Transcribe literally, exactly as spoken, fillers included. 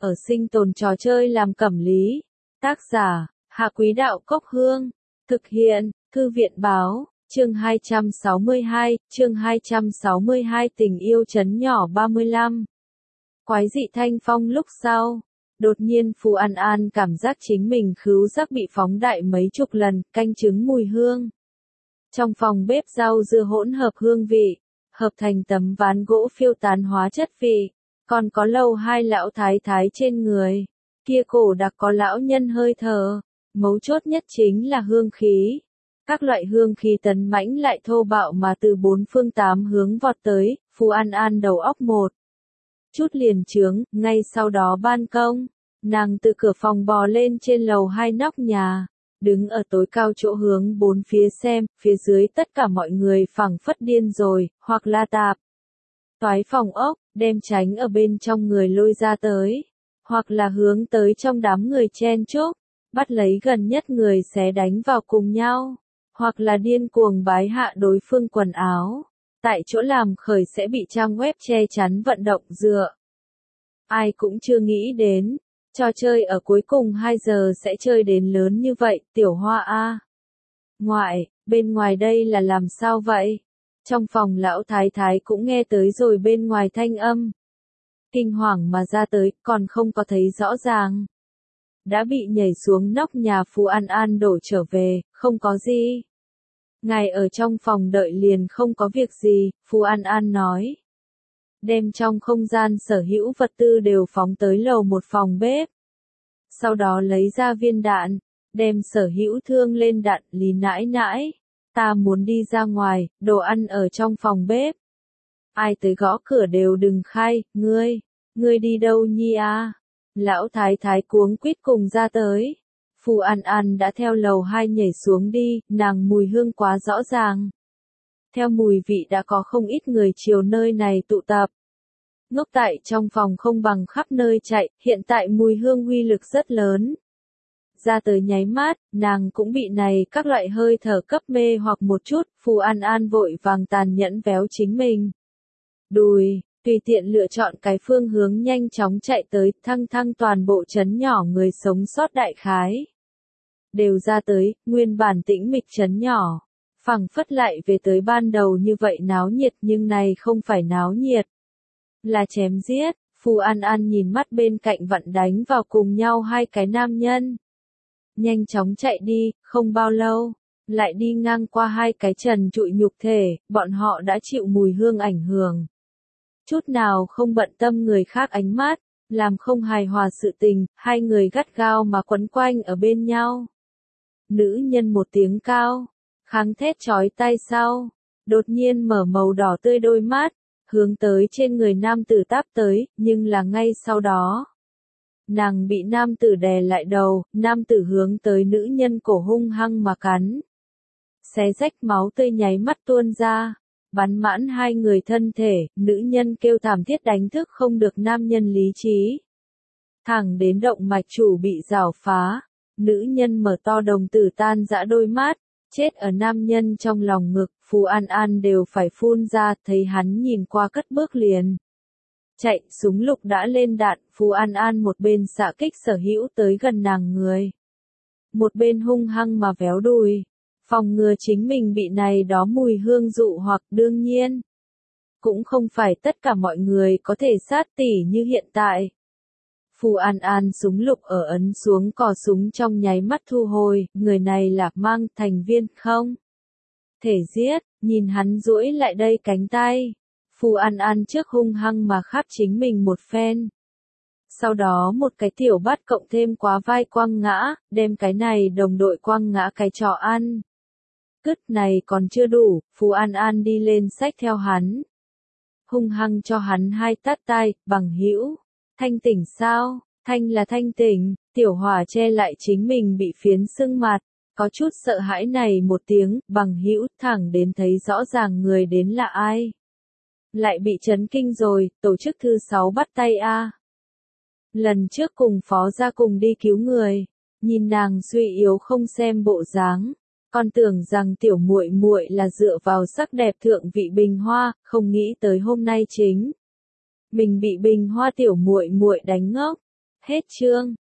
ở sinh tồn trò chơi làm cẩm lý. Tác giả, Hạ Quý Đạo Cốc Hương. Thực hiện, Thư viện Báo, chương hai trăm sáu mươi hai, chương hai trăm sáu mươi hai tình yêu trấn nhỏ ba mươi lăm. Quái dị thanh phong lúc sau. Đột nhiên Phù An An cảm giác chính mình khứu giác bị phóng đại mấy chục lần, canh trứng mùi hương. Trong phòng bếp rau dưa hỗn hợp hương vị, hợp thành tấm ván gỗ phiêu tán hóa chất vị, còn có lầu hai lão thái thái trên người, kia cổ đặc có lão nhân hơi thở, mấu chốt nhất chính là hương khí. Các loại hương khí tấn mãnh lại thô bạo mà từ bốn phương tám hướng vọt tới, Phù An An đầu óc một chút liền trướng, ngay sau đó ban công, nàng từ cửa phòng bò lên trên lầu hai nóc nhà, đứng ở tối cao chỗ hướng bốn phía xem, phía dưới tất cả mọi người phảng phất điên rồi, hoặc là tạp toái phòng ốc, đem tránh ở bên trong người lôi ra tới, hoặc là hướng tới trong đám người chen chúc, bắt lấy gần nhất người xé đánh vào cùng nhau, hoặc là điên cuồng bái hạ đối phương quần áo. Tại chỗ làm khởi sẽ bị trang web che chắn vận động dựa. Ai cũng chưa nghĩ đến, trò chơi ở cuối cùng hai giờ sẽ chơi đến lớn như vậy, tiểu hoa a. Ngoại, bên ngoài đây là làm sao vậy? Trong phòng lão thái thái cũng nghe tới rồi bên ngoài thanh âm. Kinh hoàng mà ra tới, còn không có thấy rõ ràng. Đã bị nhảy xuống nóc nhà Phù An An đổ trở về, không có gì. Ngài ở trong phòng đợi liền không có việc gì, Phù An An nói. Đem trong không gian sở hữu vật tư đều phóng tới lầu một phòng bếp. Sau đó lấy ra viên đạn, đem sở hữu thương lên đạn, Lý nãi nãi. Ta muốn đi ra ngoài, đồ ăn ở trong phòng bếp. Ai tới gõ cửa đều đừng khai, ngươi, ngươi đi đâu nhi à? Lão thái thái cuống quýt cùng ra tới. Phù An An đã theo lầu hai nhảy xuống đi, nàng mùi hương quá rõ ràng. Theo mùi vị đã có không ít người chiều nơi này tụ tập. Ngốc tại trong phòng không bằng khắp nơi chạy, hiện tại mùi hương uy lực rất lớn. Ra tới nháy mắt, nàng cũng bị này các loại hơi thở cấp mê hoặc một chút, Phù An An vội vàng tàn nhẫn véo chính mình. Đùi, tùy tiện lựa chọn cái phương hướng nhanh chóng chạy tới, thăng thăng toàn bộ trấn nhỏ người sống sót đại khái. Đều ra tới, nguyên bản tĩnh mịch trấn nhỏ. Phẳng phất lại về tới ban đầu như vậy náo nhiệt nhưng này không phải náo nhiệt. Là chém giết, Phù An An nhìn mắt bên cạnh vặn đánh vào cùng nhau hai cái nam nhân. Nhanh chóng chạy đi, không bao lâu, lại đi ngang qua hai cái trần trụi nhục thể, bọn họ đã chịu mùi hương ảnh hưởng. Chút nào không bận tâm người khác ánh mắt, làm không hài hòa sự tình, hai người gắt gao mà quấn quanh ở bên nhau. Nữ nhân một tiếng cao, kháng thét chói tai sau, đột nhiên mở màu đỏ tươi đôi mắt, hướng tới trên người nam tử táp tới, nhưng là ngay sau đó. Nàng bị nam tử đè lại đầu, nam tử hướng tới nữ nhân cổ hung hăng mà cắn. Xé rách máu tươi nháy mắt tuôn ra, bắn mãn hai người thân thể, nữ nhân kêu thảm thiết đánh thức không được nam nhân lý trí. Thẳng đến động mạch chủ bị rào phá, nữ nhân mở to đồng tử tan dã đôi mắt, chết ở nam nhân trong lòng ngực, Phù An An đều phải phun ra, thấy hắn nhìn qua cất bước liền. Chạy, súng lục đã lên đạn, Phù An An một bên xạ kích sở hữu tới gần nàng người. Một bên hung hăng mà véo đùi, phòng ngừa chính mình bị này đó mùi hương dụ hoặc đương nhiên. Cũng không phải tất cả mọi người có thể sát tỉ như hiện tại. Phù An An súng lục ở ấn xuống cò súng trong nháy mắt thu hồi, người này là mang thành viên không? Thể giết, nhìn hắn duỗi lại đây cánh tay. Phù An An trước hung hăng mà khắp chính mình một phen. Sau đó một cái tiểu bắt cộng thêm quá vai quăng ngã, đem cái này đồng đội quăng ngã cái trò ăn. Cứt này còn chưa đủ, Phù An An đi lên xách theo hắn. Hung hăng cho hắn hai tát tai, bằng hữu. Thanh tỉnh sao? Thanh là thanh tỉnh, tiểu hỏa che lại chính mình bị phiến sưng mặt. Có chút sợ hãi này một tiếng, bằng hữu thẳng đến thấy rõ ràng người đến là ai. Lại bị chấn kinh rồi, tổ chức thứ sáu bắt tay a. Lần trước cùng phó ra cùng đi cứu người, nhìn nàng suy yếu không xem bộ dáng, còn tưởng rằng tiểu muội muội là dựa vào sắc đẹp thượng vị bình hoa, không nghĩ tới hôm nay chính mình bị bình hoa tiểu muội muội đánh ngốc. Hết chương.